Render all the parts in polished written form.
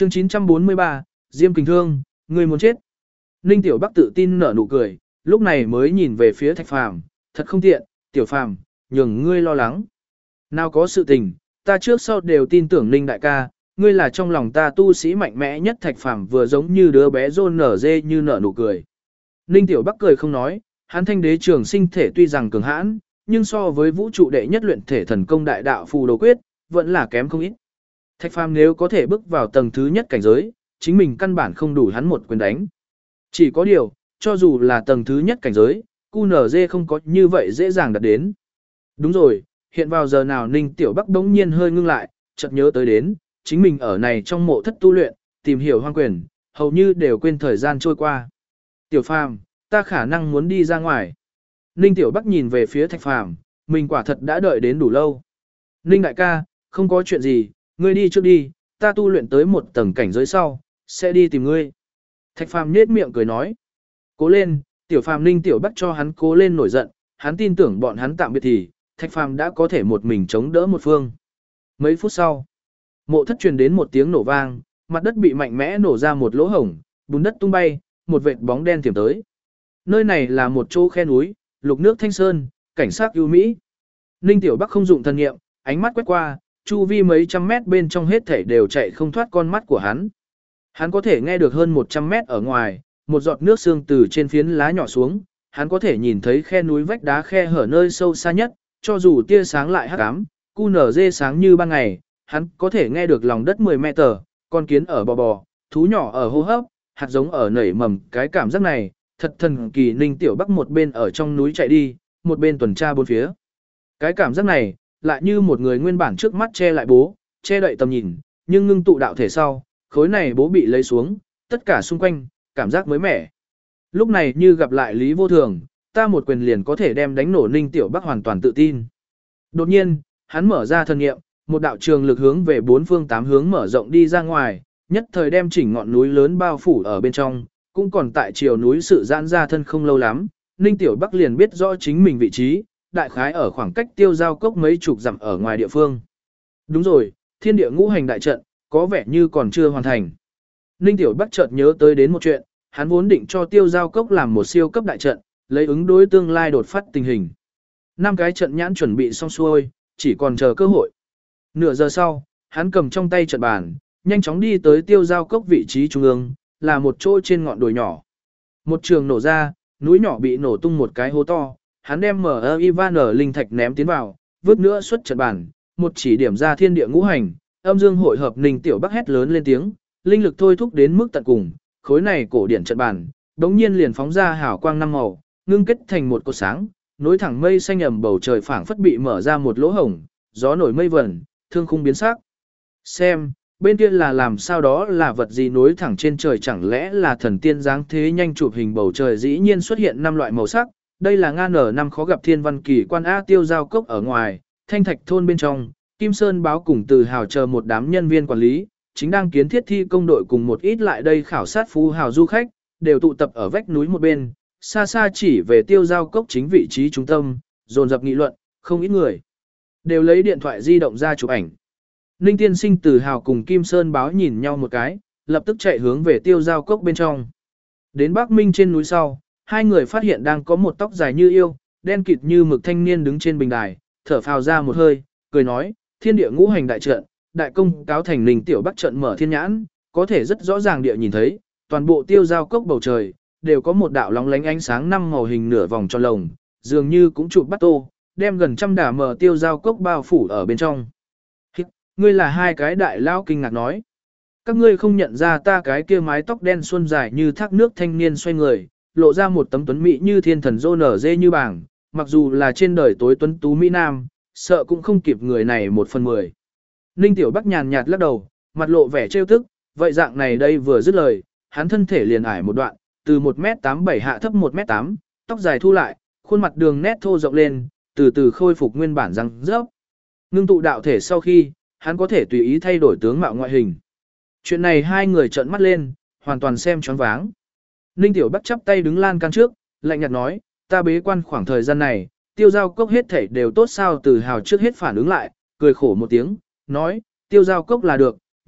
Chương 943, Diêm Kình Thương, ngươi muốn chết. Ninh Tiểu Bắc tự tin nở nụ cười, lúc này mới nhìn về phía Thạch Phàm, thật không tiện, Tiểu Phàm, nhường ngươi lo lắng. Nào có sự tình, ta trước sau đều tin tưởng Ninh đại ca, ngươi là trong lòng ta tu sĩ mạnh mẽ nhất. Thạch Phàm vừa giống như đứa bé rôn nở dê như nở nụ cười. Ninh Tiểu Bắc cười không nói, hắn Thanh Đế Trường Sinh thể tuy rằng cường hãn, nhưng so với vũ trụ đệ nhất luyện thể thần công đại đạo phù đồ quyết, vẫn là kém không ít. Thạch Phàm nếu có thể bước vào tầng thứ nhất cảnh giới, chính mình căn bản không đủ hắn một quyền đánh. Chỉ có điều, cho dù là tầng thứ nhất cảnh giới, QNZ không có như vậy dễ dàng đạt đến. Đúng rồi, hiện vào giờ nào Ninh Tiểu Bắc bỗng nhiên hơi ngưng lại, chợt nhớ tới đến, chính mình ở này trong mộ thất tu luyện, tìm hiểu hoang quyền, hầu như đều quên thời gian trôi qua. Tiểu Phàm, ta khả năng muốn đi ra ngoài. Ninh Tiểu Bắc nhìn về phía Thạch Phàm, mình quả thật đã đợi đến đủ lâu. Ninh đại ca, không có chuyện gì, ngươi đi trước đi, ta tu luyện tới một tầng cảnh giới sau, sẽ đi tìm ngươi. Thạch Phàm nhếch miệng cười nói. Cố lên, Tiểu Phàm. Ninh Tiểu Bắc cho hắn cố lên nổi giận, hắn tin tưởng bọn hắn tạm biệt thì, Thạch Phàm đã có thể một mình chống đỡ một phương. Mấy phút sau, mộ thất truyền đến một tiếng nổ vang, mặt đất bị mạnh mẽ nổ ra một lỗ hổng, bùn đất tung bay, một vệt bóng đen tiềm tới. Nơi này là một chỗ khe núi, lục nước thanh sơn, cảnh sát ưu mỹ. Ninh Tiểu Bắc không dụng thần niệm, ánh mắt quét qua, chu vi mấy trăm mét bên trong hết thảy đều chạy không thoát con mắt của hắn. Hắn có thể nghe được hơn 100 mét ở ngoài, một giọt nước sương từ trên phiến lá nhỏ xuống, hắn có thể nhìn thấy khe núi vách đá khe hở nơi sâu xa nhất, cho dù tia sáng lại hắc ám, QNZ sáng như ban ngày, hắn có thể nghe được lòng đất 10 mét, con kiến ở bò bò, thú nhỏ ở hô hấp, hạt giống ở nảy mầm, cái cảm giác này, thật thần kỳ. Ninh Tiểu Bắc một bên ở trong núi chạy đi, một bên tuần tra bốn phía. Cái cảm giác này, lại như một người nguyên bản trước mắt che lại bố, che đậy tầm nhìn, nhưng ngưng tụ đạo thể sau, khối này bố bị lấy xuống, tất cả xung quanh, cảm giác mới mẻ. Lúc này như gặp lại Lý Vô Thường, ta một quyền liền có thể đem đánh nổ. Ninh Tiểu Bắc hoàn toàn tự tin. Đột nhiên, hắn mở ra thần niệm, một đạo trường lực hướng về bốn phương tám hướng mở rộng đi ra ngoài, nhất thời đem chỉnh ngọn núi lớn bao phủ ở bên trong, cũng còn tại chiều núi sự giãn ra thân không lâu lắm, Ninh Tiểu Bắc liền biết rõ chính mình vị trí, đại khái ở khoảng cách Tiêu Giao Cốc mấy chục dặm ở ngoài địa phương. Đúng rồi, thiên địa ngũ hành đại trận, có vẻ như còn chưa hoàn thành. Ninh Tiểu Bắc chợt nhớ tới đến một chuyện, hắn vốn định cho Tiêu Giao Cốc làm một siêu cấp đại trận, lấy ứng đối tương lai đột phát tình hình. 5 cái trận nhãn chuẩn bị xong xuôi, chỉ còn chờ cơ hội. Nửa giờ sau, hắn cầm trong tay trận bàn, nhanh chóng đi tới Tiêu Giao Cốc vị trí trung ương, là một chỗ trên ngọn đồi nhỏ. Một trường nổ ra, núi nhỏ bị nổ tung một cái hố to, hắn đem mở Ivan linh thạch ném tiến vào, vứt nữa xuất trận bàn, một chỉ điểm ra thiên địa ngũ hành, âm dương hội hợp. Ninh Tiểu Bắc hét lớn lên tiếng, linh lực thôi thúc đến mức tận cùng, khối này cổ điển trận bàn, đống nhiên liền phóng ra hào quang 5 màu, ngưng kết thành một cột sáng, nối thẳng mây xanh ẩm bầu trời phảng phất bị mở ra một lỗ hổng, gió nổi mây vẩn, thương khung biến sắc. Xem, bên kia là làm sao, đó là vật gì nối thẳng trên trời, chẳng lẽ là thần tiên dáng thế? Nhanh chụp hình bầu trời dĩ nhiên xuất hiện 5 loại màu sắc, đây là N5 khó gặp thiên văn kỳ quan A. Tiêu Giao Cốc ở ngoài, Thanh Thạch thôn bên trong, Kim Sơn báo cùng Từ Hào chờ một đám nhân viên quản lý, chính đang kiến thiết thi công đội cùng một ít lại đây khảo sát phú hào du khách, đều tụ tập ở vách núi một bên, xa xa chỉ về Tiêu Giao Cốc chính vị trí trung tâm, dồn dập nghị luận, không ít người đều lấy điện thoại di động ra chụp ảnh. Ninh Tiên Sinh, Từ Hào cùng Kim Sơn báo nhìn nhau một cái, lập tức chạy hướng về Tiêu Giao Cốc bên trong. Đến Bắc Minh trên núi sau, hai người phát hiện đang có một tóc dài như yêu, đen kịt như mực thanh niên đứng trên bình đài, thở phào ra một hơi, cười nói, thiên địa ngũ hành đại trận, đại công cáo thành. Ninh Tiểu Bắc trận mở thiên nhãn, có thể rất rõ ràng địa nhìn thấy, toàn bộ Tiêu Giao Cốc bầu trời, đều có một đạo lóng lánh ánh sáng 5 màu hình nửa vòng tròn lồng, dường như cũng chụp bắt tô, đem gần trăm đả mở Tiêu Giao Cốc bao phủ ở bên trong. Ngươi là hai cái đại lao kinh ngạc nói. Các ngươi không nhận ra ta cái kia mái tóc đen xuân dài như thác nước thanh niên xoay người, lộ ra một tấm tuấn mỹ như thiên thần rô nở dê như bảng, mặc dù là trên đời tối tuấn tú Mỹ Nam, sợ cũng không kịp người này 1/10. Ninh Tiểu Bắc nhàn nhạt lắc đầu, mặt lộ vẻ trêu tức, vậy dạng này đây vừa dứt lời, hắn thân thể liền ải một đoạn, từ 1m87 hạ thấp 1m8, tóc dài thu lại, khuôn mặt đường nét thô rộng lên, từ từ khôi phục nguyên bản răng rớp. Ngưng tụ đạo thể sau khi, hắn có thể tùy ý thay đổi tướng mạo ngoại hình. Chuyện này hai người trợn mắt lên, hoàn toàn xem choáng váng. Ninh Tiểu Bắc chắp tay đứng lan can trước, lạnh nhạt nói, ta bế quan khoảng thời gian này, Tiêu Giao Cốc hết thảy đều tốt sao? Từ Hào trước hết phản ứng lại, cười khổ một tiếng, nói, Tiêu Giao Cốc là được,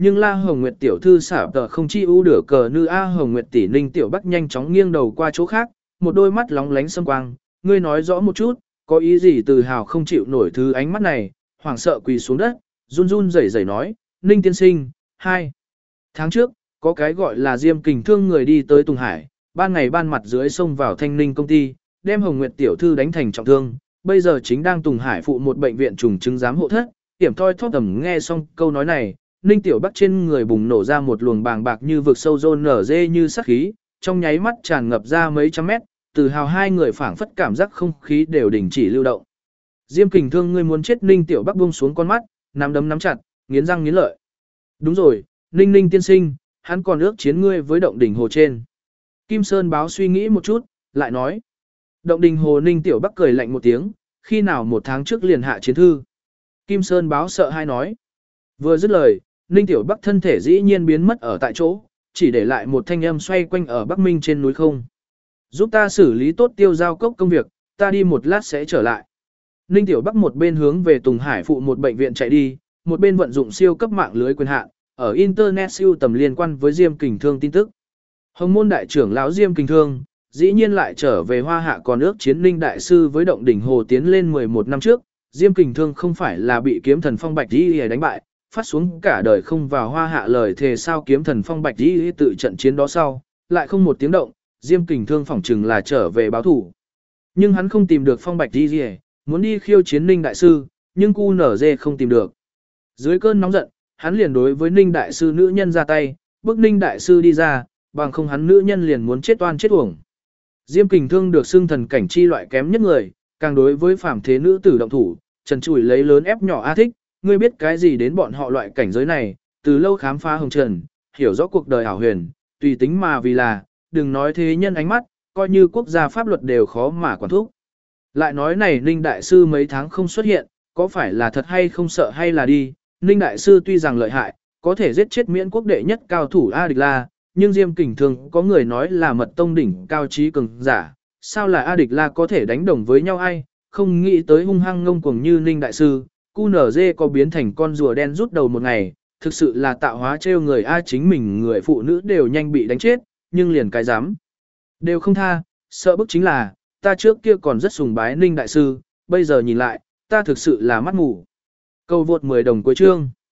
Nhưng La Hồng Nguyệt tiểu thư xả tờ không chi ưu đửa cờ nữ A Hồng Nguyệt tỷ Ninh tiểu Bắc nhanh chóng nghiêng đầu qua chỗ khác, một đôi mắt lóng lánh sâm quang, ngươi nói rõ một chút, có ý gì tự hào không chịu nổi thứ ánh mắt này, hoảng sợ quỳ xuống đất, run run rẩy rẩy nói, Ninh tiên sinh, 2 tháng trước, có cái gọi là Diêm Kình Thương người đi tới Tùng Hải, ban ngày ban mặt dưới sông vào Thanh Ninh công ty, đem Hồng Nguyệt tiểu thư đánh thành trọng thương, bây giờ chính đang Tùng Hải phụ một bệnh viện trùng chứng giám hộ thất, Tiểm Thoi thóp tầm nghe xong câu nói này, Ninh tiểu Bắc trên người bùng nổ ra một luồng bàng bạc như vực sâu rôn nở dê như sát khí, trong nháy mắt tràn ngập ra mấy trăm mét, từ hào hai người phảng phất cảm giác không khí đều đình chỉ lưu động. Diêm Kình Thương ngươi muốn chết Ninh tiểu Bắc buông xuống con mắt, nắm đấm nắm chặt, nghiến răng nghiến lợi. Đúng rồi, Ninh Ninh tiên sinh, hắn còn ước chiến ngươi với động đỉnh hồ trên. Kim Sơn báo suy nghĩ một chút, lại nói. Động đỉnh hồ Ninh tiểu Bắc cười lạnh một tiếng, khi nào 1 tháng trước liền hạ chiến thư. Kim Sơn báo sợ hai nói. Vừa dứt lời, Ninh tiểu Bắc thân thể dĩ nhiên biến mất ở tại chỗ, chỉ để lại một thanh âm xoay quanh ở Bắc Minh trên núi không. Giúp ta xử lý tốt Tiêu Giao Cốc công việc, ta đi một lát sẽ trở lại. Ninh tiểu Bắc một bên hướng về Tùng Hải phụ một bệnh viện chạy đi, một bên vận dụng siêu cấp mạng lưới quyền hạn, ở internet siêu tầm liên quan với Diêm Kình Thương tin tức. Hồng môn đại trưởng lão Diêm Kình Thương, dĩ nhiên lại trở về Hoa Hạ còn ước chiến Ninh đại sư với động đỉnh hồ tiến lên 11 năm trước, Diêm Kình Thương không phải là bị kiếm thần Phong Bạch Di đánh bại, phát xuống cả đời không vào Hoa Hạ lời thề sao kiếm thần Phong Bạch Di tự trận chiến đó sau, lại không một tiếng động, Diêm Kình Thương phỏng chừng là trở về báo thủ. Nhưng hắn không tìm được Phong Bạch Di, muốn đi khiêu chiến Ninh đại sư, nhưng QNZ không tìm được. Dưới cơn nóng giận, hắn liền đối với Ninh đại sư nữ nhân ra tay, bức Ninh đại sư đi ra, bằng không hắn nữ nhân liền muốn chết oan chết uổng. Diêm Kình Thương được xưng thần cảnh chi loại kém nhất người, càng đối với phàm thế nữ tử động thủ, trần trụi lấy lớn ép nhỏ a thích, ngươi biết cái gì đến bọn họ loại cảnh giới này, từ lâu khám phá hồng trần, hiểu rõ cuộc đời ảo huyền, tùy tính mà vì là, đừng nói thế nhân ánh mắt, coi như quốc gia pháp luật đều khó mà quản thúc. Lại nói này Ninh đại sư mấy tháng không xuất hiện, có phải là thật hay không sợ hay là đi, Ninh đại sư tuy rằng lợi hại, có thể giết chết miễn quốc đệ nhất cao thủ A Địch La, nhưng Diêm Kình Thương có người nói là mật tông đỉnh cao trí cường giả, sao là A Địch La có thể đánh đồng với nhau ai, không nghĩ tới hung hăng ngông cuồng như Ninh đại sư, QNZ có biến thành con rùa đen rút đầu một ngày, thực sự là tạo hóa trêu người A chính mình người phụ nữ đều nhanh bị đánh chết, nhưng liền cái dám đều không tha, sợ bức chính là, ta trước kia còn rất sùng bái Ninh đại sư, bây giờ nhìn lại, ta thực sự là mắt mù. Câu vượt 10 đồng cuối chương.